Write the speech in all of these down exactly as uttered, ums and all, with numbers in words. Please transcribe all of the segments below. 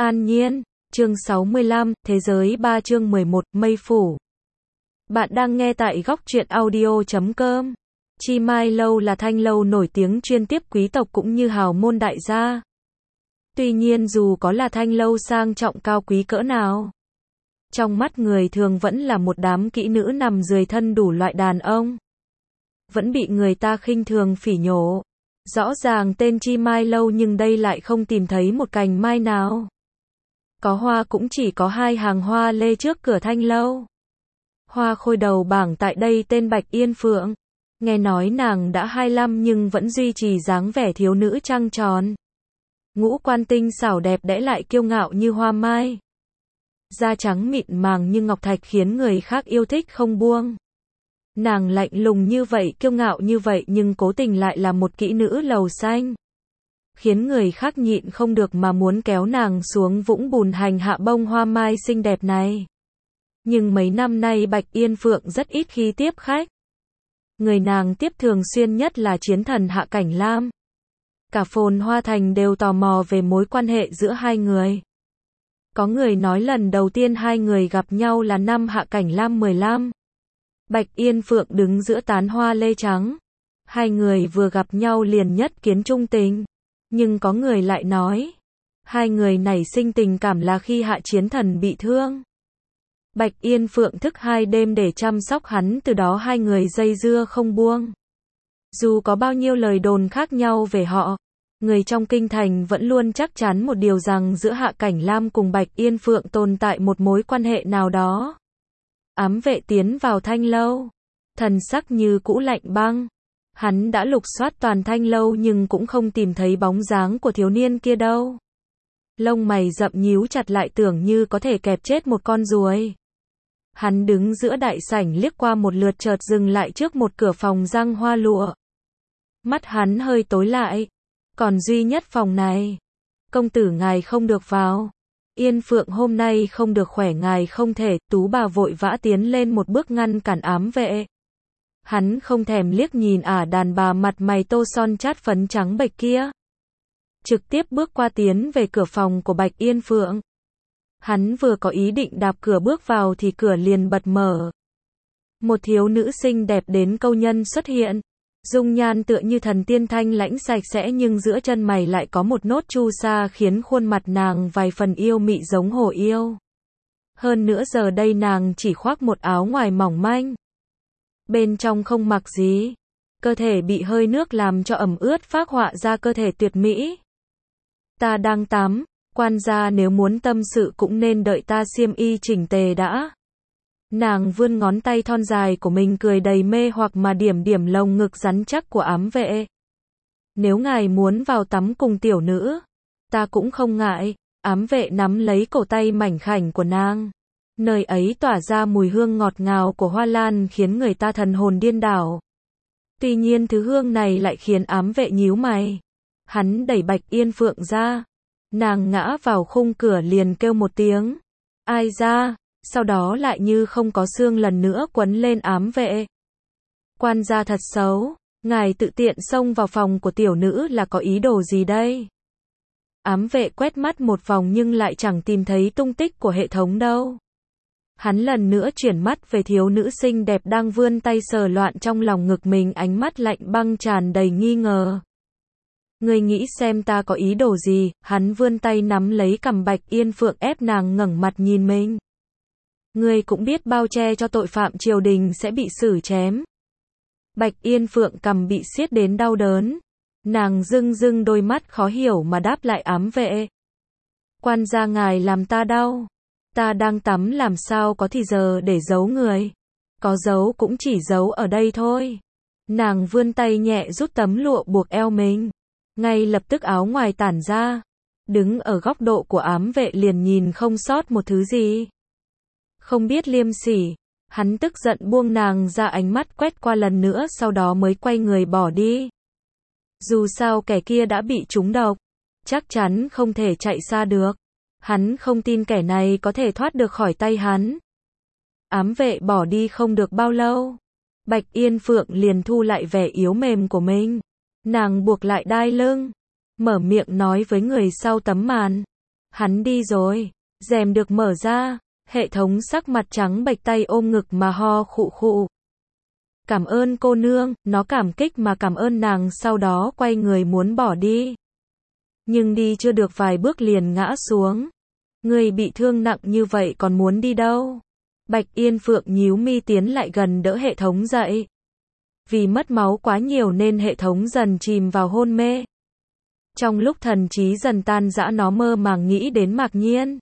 An Nhiên, chương sáu mươi lăm, Thế giới ba chương mười một, Mây Phủ. Bạn đang nghe tại góc truyện audio chấm com. Chi Mai Lâu là thanh lâu nổi tiếng chuyên tiếp quý tộc cũng như hào môn đại gia. Tuy nhiên dù có là thanh lâu sang trọng cao quý cỡ nào, trong mắt người thường vẫn là một đám kỹ nữ nằm dưới thân đủ loại đàn ông. Vẫn bị người ta khinh thường phỉ nhổ. Rõ ràng tên Chi Mai Lâu nhưng đây lại không tìm thấy một cành mai nào. Có hoa cũng chỉ có hai hàng hoa lê trước cửa thanh lâu. Hoa khôi đầu bảng tại đây tên Bạch Yên Phượng. Nghe nói nàng đã hai mươi lăm nhưng vẫn duy trì dáng vẻ thiếu nữ trăng tròn. Ngũ quan tinh xảo đẹp đẽ lại kiêu ngạo như hoa mai. Da trắng mịn màng như ngọc thạch khiến người khác yêu thích không buông. Nàng lạnh lùng như vậy, kiêu ngạo như vậy nhưng cố tình lại là một kỹ nữ lầu xanh. Khiến người khác nhịn không được mà muốn kéo nàng xuống vũng bùn hành hạ bông hoa mai xinh đẹp này. Nhưng mấy năm nay Bạch Yên Phượng rất ít khi tiếp khách. Người nàng tiếp thường xuyên nhất là chiến thần Hạ Cảnh Lam. Cả Phồn Hoa Thành đều tò mò về mối quan hệ giữa hai người. Có người nói lần đầu tiên hai người gặp nhau là năm Hạ Cảnh Lam mười lăm. Bạch Yên Phượng đứng giữa tán hoa lê trắng. Hai người vừa gặp nhau liền nhất kiến trung tình. Nhưng có người lại nói, hai người nảy sinh tình cảm là khi Hạ Chiến Thần bị thương. Bạch Yên Phượng thức hai đêm để chăm sóc hắn, từ đó hai người dây dưa không buông. Dù có bao nhiêu lời đồn khác nhau về họ, người trong kinh thành vẫn luôn chắc chắn một điều rằng giữa Hạ Cảnh Lam cùng Bạch Yên Phượng tồn tại một mối quan hệ nào đó. Ám vệ tiến vào thanh lâu, thần sắc như cũ lạnh băng. Hắn đã lục soát toàn thanh lâu nhưng cũng không tìm thấy bóng dáng của thiếu niên kia đâu. Lông mày rậm nhíu chặt lại tưởng như có thể kẹp chết một con ruồi. Hắn đứng giữa đại sảnh liếc qua một lượt chợt dừng lại trước một cửa phòng răng hoa lụa. Mắt hắn hơi tối lại. Còn duy nhất phòng này. Công tử ngài không được vào. Yên Phượng hôm nay không được khỏe ngài không thể. Tú bà vội vã tiến lên một bước ngăn cản ám vệ. Hắn không thèm liếc nhìn ả đàn bà mặt mày tô son chát phấn trắng bệch kia. Trực tiếp bước qua tiến về cửa phòng của Bạch Yên Phượng. Hắn vừa có ý định đạp cửa bước vào thì cửa liền bật mở. Một thiếu nữ xinh đẹp đến câu nhân xuất hiện. Dung nhan tựa như thần tiên thanh lãnh sạch sẽ nhưng giữa chân mày lại có một nốt chu sa khiến khuôn mặt nàng vài phần yêu mị giống hổ yêu. Hơn nữa giờ đây nàng chỉ khoác một áo ngoài mỏng manh. Bên trong không mặc gì. Cơ thể bị hơi nước làm cho ẩm ướt phác họa ra cơ thể tuyệt mỹ. Ta đang tắm, quan gia nếu muốn tâm sự cũng nên đợi ta xiêm y chỉnh tề đã. Nàng vươn ngón tay thon dài của mình cười đầy mê hoặc mà điểm điểm lồng ngực rắn chắc của ám vệ. Nếu ngài muốn vào tắm cùng tiểu nữ, ta cũng không ngại. Ám vệ nắm lấy cổ tay mảnh khảnh của nàng. Nơi ấy tỏa ra mùi hương ngọt ngào của hoa lan khiến người ta thần hồn điên đảo. Tuy nhiên thứ hương này lại khiến ám vệ nhíu mày. Hắn đẩy Bạch Yên Phượng ra. Nàng ngã vào khung cửa liền kêu một tiếng. Ai ra? Sau đó lại như không có xương lần nữa quấn lên ám vệ. Quan gia thật xấu. Ngài tự tiện xông vào phòng của tiểu nữ là có ý đồ gì đây? Ám vệ quét mắt một vòng nhưng lại chẳng tìm thấy tung tích của hệ thống đâu. Hắn lần nữa chuyển mắt về thiếu nữ xinh đẹp đang vươn tay sờ loạn trong lòng ngực mình, ánh mắt lạnh băng tràn đầy nghi ngờ. Ngươi nghĩ xem ta có ý đồ gì? Hắn vươn tay nắm lấy cằm Bạch Yên Phượng ép nàng ngẩng mặt nhìn mình. Ngươi cũng biết bao che cho tội phạm triều đình sẽ bị xử chém. Bạch Yên Phượng cằm bị siết đến đau đớn. Nàng rưng rưng đôi mắt khó hiểu mà đáp lại ám vệ. Quan gia ngài làm ta đau. Ta đang tắm làm sao có thì giờ để giấu người. Có giấu cũng chỉ giấu ở đây thôi. Nàng vươn tay nhẹ rút tấm lụa buộc eo mình. Ngay lập tức áo ngoài tản ra. Đứng ở góc độ của ám vệ liền nhìn không sót một thứ gì. Không biết liêm sỉ. Hắn tức giận buông nàng ra, ánh mắt quét qua lần nữa sau đó mới quay người bỏ đi. Dù sao kẻ kia đã bị trúng độc. Chắc chắn không thể chạy xa được. Hắn không tin kẻ này có thể thoát được khỏi tay hắn. Ám vệ bỏ đi không được bao lâu. Bạch Yên Phượng liền thu lại vẻ yếu mềm của mình. Nàng buộc lại đai lưng. Mở miệng nói với người sau tấm màn. Hắn đi rồi. Rèm được mở ra. Hệ thống sắc mặt trắng bệch tay ôm ngực mà ho khụ khụ. Cảm ơn cô nương, nó cảm kích mà cảm ơn nàng sau đó quay người muốn bỏ đi. Nhưng đi chưa được vài bước liền ngã xuống. Người bị thương nặng như vậy còn muốn đi đâu? Bạch Yên Phượng nhíu mi tiến lại gần đỡ hệ thống dậy. Vì mất máu quá nhiều nên hệ thống dần chìm vào hôn mê. Trong lúc thần trí dần tan rã nó mơ màng nghĩ đến Mạc Nhiên.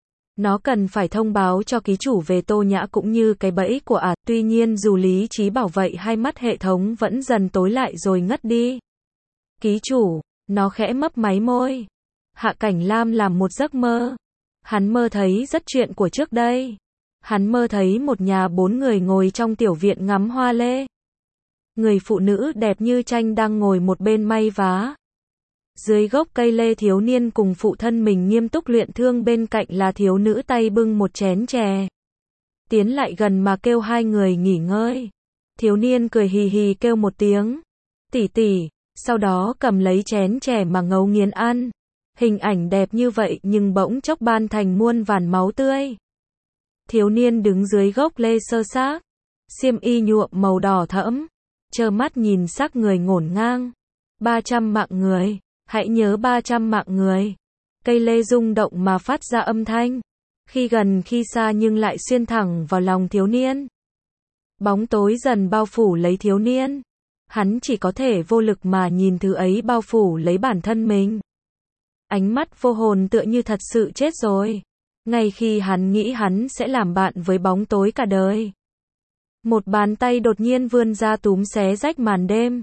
Nó cần phải thông báo cho ký chủ về Tô Nhã cũng như cái bẫy của ả, à. Tuy nhiên dù lý trí bảo vậy hai mắt hệ thống vẫn dần tối lại rồi ngất đi. Ký chủ, nó khẽ mấp máy môi. Hạ Cảnh Lam làm một giấc mơ. Hắn mơ thấy rất chuyện của trước đây. Hắn mơ thấy một nhà bốn người ngồi trong tiểu viện ngắm hoa lê. Người phụ nữ đẹp như tranh đang ngồi một bên may vá. Dưới gốc cây lê thiếu niên cùng phụ thân mình nghiêm túc luyện thương, bên cạnh là thiếu nữ tay bưng một chén chè. Tiến lại gần mà kêu hai người nghỉ ngơi. Thiếu niên cười hì hì kêu một tiếng. Tỷ tỷ, sau đó cầm lấy chén chè mà ngấu nghiến ăn. Hình ảnh đẹp như vậy nhưng bỗng chốc ban thành muôn vàn máu tươi. Thiếu niên đứng dưới gốc lê sơ xác. Xiêm y nhuộm màu đỏ thẫm. Trơ mắt nhìn xác người ngổn ngang. ba trăm mạng người. Hãy nhớ ba trăm mạng người. Cây lê rung động mà phát ra âm thanh. Khi gần khi xa nhưng lại xuyên thẳng vào lòng thiếu niên. Bóng tối dần bao phủ lấy thiếu niên. Hắn chỉ có thể vô lực mà nhìn thứ ấy bao phủ lấy bản thân mình. Ánh mắt vô hồn tựa như thật sự chết rồi. Ngay khi hắn nghĩ hắn sẽ làm bạn với bóng tối cả đời. Một bàn tay đột nhiên vươn ra túm xé rách màn đêm.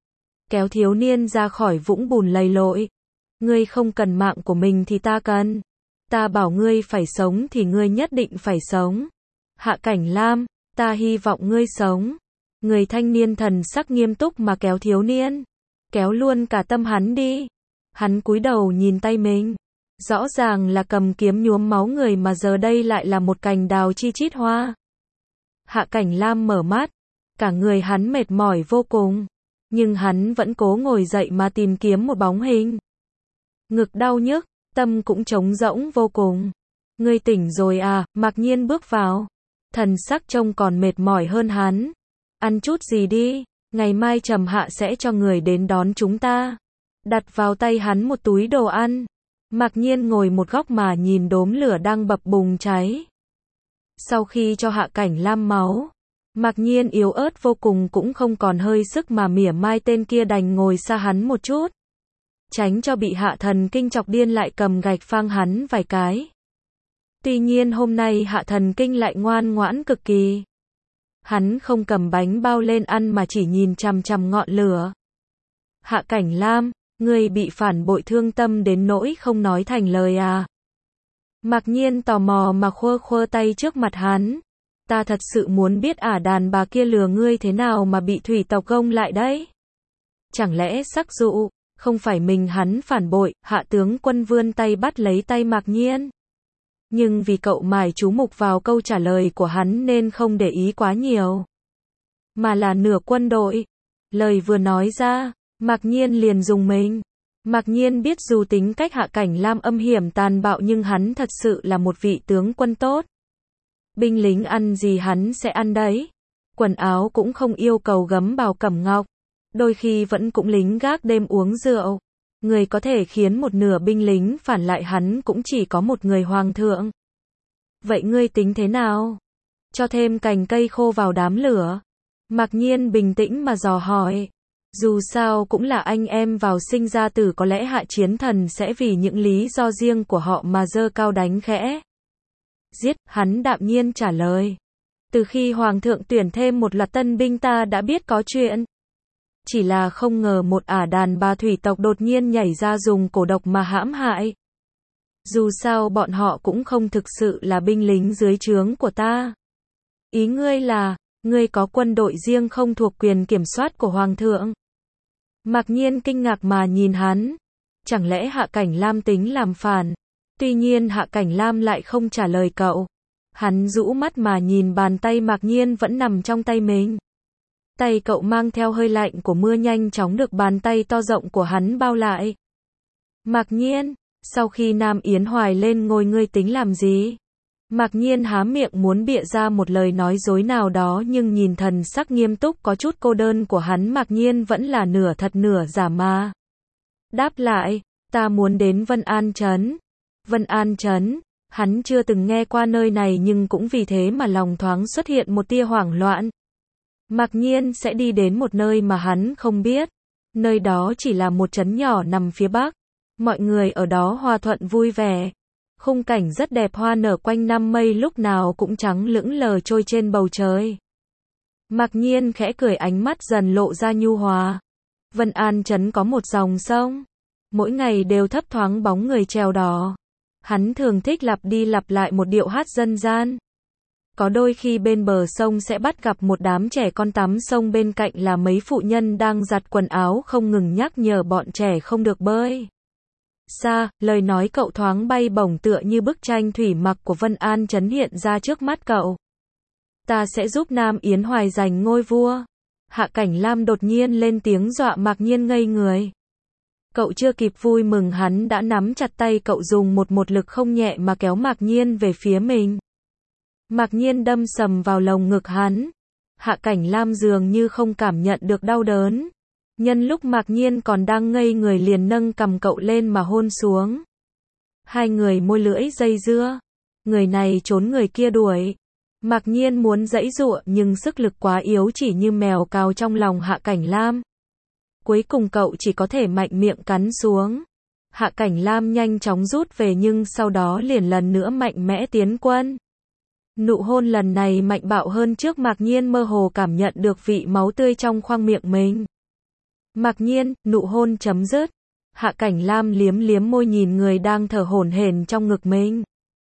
Kéo thiếu niên ra khỏi vũng bùn lầy lội. Ngươi không cần mạng của mình thì ta cần. Ta bảo ngươi phải sống thì ngươi nhất định phải sống. Hạ Cảnh Lam, ta hy vọng ngươi sống. Người thanh niên thần sắc nghiêm túc mà kéo thiếu niên. Kéo luôn cả tâm hắn đi. Hắn cúi đầu nhìn tay mình. Rõ ràng là cầm kiếm nhuốm máu người mà giờ đây lại là một cành đào chi chít hoa. Hạ Cảnh Lam mở mắt. Cả người hắn mệt mỏi vô cùng. Nhưng hắn vẫn cố ngồi dậy mà tìm kiếm một bóng hình. Ngực đau nhức, tâm cũng trống rỗng vô cùng. Ngươi tỉnh rồi à? Mạc Nhiên bước vào. Thần sắc trông còn mệt mỏi hơn hắn. Ăn chút gì đi, ngày mai Trầm Hạ sẽ cho người đến đón chúng ta. Đặt vào tay hắn một túi đồ ăn. Mạc Nhiên ngồi một góc mà nhìn đốm lửa đang bập bùng cháy. Sau khi cho Hạ Cảnh Lam máu, Mạc Nhiên yếu ớt vô cùng cũng không còn hơi sức mà mỉa mai tên kia đành ngồi xa hắn một chút. Tránh cho bị Hạ Thần Kinh chọc điên lại cầm gạch phang hắn vài cái. Tuy nhiên hôm nay Hạ Thần Kinh lại ngoan ngoãn cực kỳ. Hắn không cầm bánh bao lên ăn mà chỉ nhìn chằm chằm ngọn lửa. Hạ Cảnh Lam, ngươi bị phản bội thương tâm đến nỗi không nói thành lời à? Mạc Nhiên tò mò mà khua khua tay trước mặt hắn. Ta thật sự muốn biết ả đàn bà kia lừa ngươi thế nào mà bị thủy tộc gông lại đấy. Chẳng lẽ sắc dụ, không phải mình hắn phản bội, Hạ tướng quân vươn tay bắt lấy tay Mạc Nhiên. Nhưng vì cậu mải chú mục vào câu trả lời của hắn nên không để ý quá nhiều. Mà là nửa quân đội. Lời vừa nói ra, Mạc Nhiên liền dùng mình. Mạc Nhiên biết dù tính cách Hạ Cảnh Lam âm hiểm tàn bạo nhưng hắn thật sự là một vị tướng quân tốt. Binh lính ăn gì hắn sẽ ăn đấy. Quần áo cũng không yêu cầu gấm bào cẩm ngọc. Đôi khi vẫn cũng lính gác đêm uống rượu. Người có thể khiến một nửa binh lính phản lại hắn cũng chỉ có một người hoàng thượng. Vậy ngươi tính thế nào? Cho thêm cành cây khô vào đám lửa. Mạc Nhiên bình tĩnh mà dò hỏi. Dù sao cũng là anh em vào sinh ra tử, có lẽ Hạ Chiến Thần sẽ vì những lý do riêng của họ mà giơ cao đánh khẽ. Giết, hắn đạm nhiên trả lời. Từ khi Hoàng thượng tuyển thêm một loạt tân binh ta đã biết có chuyện. Chỉ là không ngờ một ả đàn bà thủy tộc đột nhiên nhảy ra dùng cổ độc mà hãm hại. Dù sao bọn họ cũng không thực sự là binh lính dưới trướng của ta. Ý ngươi là, ngươi có quân đội riêng không thuộc quyền kiểm soát của Hoàng thượng? Mạc Nhiên kinh ngạc mà nhìn hắn. Chẳng lẽ Hạ Cảnh Lam tính làm phản? Tuy nhiên Hạ Cảnh Lam lại không trả lời cậu. Hắn rũ mắt mà nhìn bàn tay Mạc Nhiên vẫn nằm trong tay mình. Tay cậu mang theo hơi lạnh của mưa nhanh chóng được bàn tay to rộng của hắn bao lại. Mạc Nhiên, Sau khi Nam Yến Hoài lên ngôi ngươi tính làm gì? Mạc Nhiên há miệng muốn bịa ra một lời nói dối nào đó nhưng nhìn thần sắc nghiêm túc có chút cô đơn của hắn, Mạc Nhiên vẫn là nửa thật nửa giả mà. Đáp lại, ta muốn đến Vân An Trấn. Vân An Trấn, hắn chưa từng nghe qua nơi này nhưng cũng vì thế mà lòng thoáng xuất hiện một tia hoảng loạn. Mạc Nhiên sẽ đi đến một nơi mà hắn không biết. Nơi đó chỉ là một trấn nhỏ nằm phía bắc. Mọi người ở đó hòa thuận vui vẻ. Khung cảnh rất đẹp, hoa nở quanh năm, mây lúc nào cũng trắng lững lờ trôi trên bầu trời. Mạc Nhiên khẽ cười, ánh mắt dần lộ ra nhu hòa. Vân An Trấn có một dòng sông. Mỗi ngày đều thấp thoáng bóng người chèo đò. Hắn thường thích lặp đi lặp lại một điệu hát dân gian. Có đôi khi bên bờ sông sẽ bắt gặp một đám trẻ con tắm sông, bên cạnh là mấy phụ nhân đang giặt quần áo không ngừng nhắc nhở bọn trẻ không được bơi. Xa, lời nói cậu thoáng bay bổng tựa như bức tranh thủy mặc của Vân An Trấn hiện ra trước mắt cậu. Ta sẽ giúp Nam Yến Hoài giành ngôi vua. Hạ Cảnh Lam đột nhiên lên tiếng dọa Mạc Nhiên ngây người. Cậu chưa kịp vui mừng hắn đã nắm chặt tay cậu, dùng một một lực không nhẹ mà kéo Mạc Nhiên về phía mình. Mạc Nhiên đâm sầm vào lồng ngực hắn. Hạ Cảnh Lam dường như không cảm nhận được đau đớn. Nhân lúc Mạc Nhiên còn đang ngây người liền nâng cằm cậu lên mà hôn xuống. Hai người môi lưỡi dây dưa. Người này trốn người kia đuổi. Mạc Nhiên muốn giãy giụa nhưng sức lực quá yếu, chỉ như mèo cào trong lòng Hạ Cảnh Lam. Cuối cùng cậu chỉ có thể mạnh miệng cắn xuống. Hạ Cảnh Lam nhanh chóng rút về nhưng sau đó liền lần nữa mạnh mẽ tiến quân. Nụ hôn lần này mạnh bạo hơn trước, Mạc Nhiên mơ hồ cảm nhận được vị máu tươi trong khoang miệng mình. Mạc Nhiên, nụ hôn chấm dứt. Hạ Cảnh Lam liếm liếm môi nhìn người đang thở hổn hển trong ngực mình.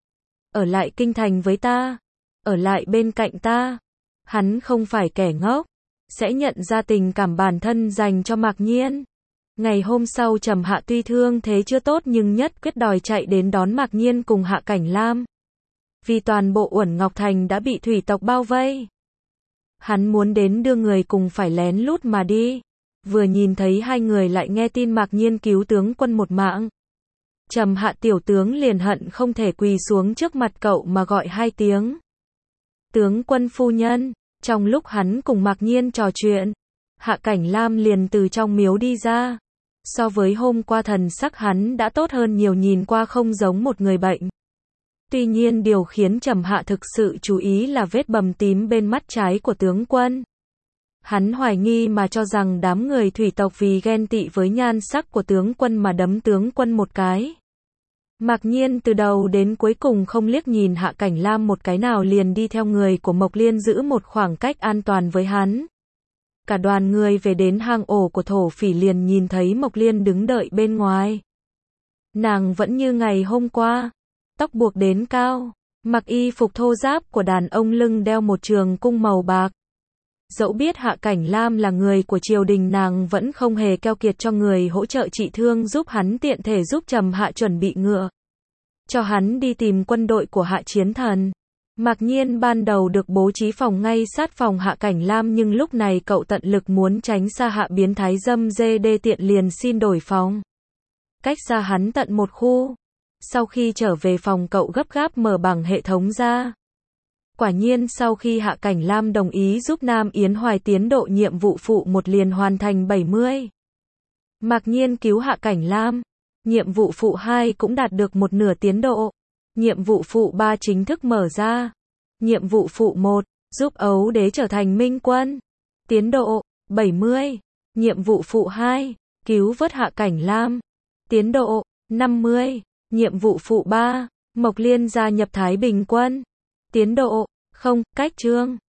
Ở lại kinh thành với ta. Ở lại bên cạnh ta. Hắn không phải kẻ ngốc. Sẽ nhận ra tình cảm bản thân dành cho Mạc Nhiên. Ngày hôm sau Trầm Hạ tuy thương thế chưa tốt nhưng nhất quyết đòi chạy đến đón Mạc Nhiên cùng Hạ Cảnh Lam. Vì toàn bộ Uẩn Ngọc Thành đã bị thủy tộc bao vây. Hắn muốn đến đưa người cùng phải lén lút mà đi. Vừa nhìn thấy hai người lại nghe tin Mạc Nhiên cứu tướng quân một mạng. Trầm Hạ tiểu tướng liền hận không thể quỳ xuống trước mặt cậu mà gọi hai tiếng. Tướng quân phu nhân. Trong lúc hắn cùng Mạc Nhiên trò chuyện, Hạ Cảnh Lam liền từ trong miếu đi ra. So với hôm qua thần sắc hắn đã tốt hơn nhiều, nhìn qua không giống một người bệnh. Tuy nhiên điều khiến Trầm Hạ thực sự chú ý là vết bầm tím bên mắt trái của tướng quân. Hắn hoài nghi mà cho rằng đám người thủy tộc vì ghen tị với nhan sắc của tướng quân mà đấm tướng quân một cái. Mạc Nhiên từ đầu đến cuối cùng không liếc nhìn Hạ Cảnh Lam một cái nào, liền đi theo người của Mộc Liên giữ một khoảng cách an toàn với hắn. Cả đoàn người về đến hang ổ của thổ phỉ liền nhìn thấy Mộc Liên đứng đợi bên ngoài. Nàng vẫn như ngày hôm qua, tóc buộc đến cao, mặc y phục thô ráp của đàn ông, lưng đeo một trường cung màu bạc. Dẫu biết Hạ Cảnh Lam là người của triều đình, nàng vẫn không hề keo kiệt cho người hỗ trợ trị thương giúp hắn, tiện thể giúp Trầm Hạ chuẩn bị ngựa. Cho hắn đi tìm quân đội của Hạ Chiến Thần. Mạc Nhiên ban đầu được bố trí phòng ngay sát phòng Hạ Cảnh Lam nhưng lúc này cậu tận lực muốn tránh xa Hạ biến thái dâm dê đê tiện liền xin đổi phòng. Cách xa hắn tận một khu. Sau khi trở về phòng cậu gấp gáp mở bằng hệ thống ra. Quả nhiên sau khi Hạ Cảnh Lam đồng ý giúp Nam Yến Hoài tiến độ nhiệm vụ phụ một liền hoàn thành bảy mươi. Mạc Nhiên cứu Hạ Cảnh Lam. Nhiệm vụ phụ hai cũng đạt được một nửa tiến độ. Nhiệm vụ phụ ba chính thức mở ra. Nhiệm vụ phụ một, giúp Ấu Đế trở thành minh quân. Tiến độ bảy mươi. Nhiệm vụ phụ hai, cứu vớt Hạ Cảnh Lam. Tiến độ năm mươi. Nhiệm vụ phụ ba, Mộc Liên gia nhập Thái Bình quân. Tiến độ không, cách chương.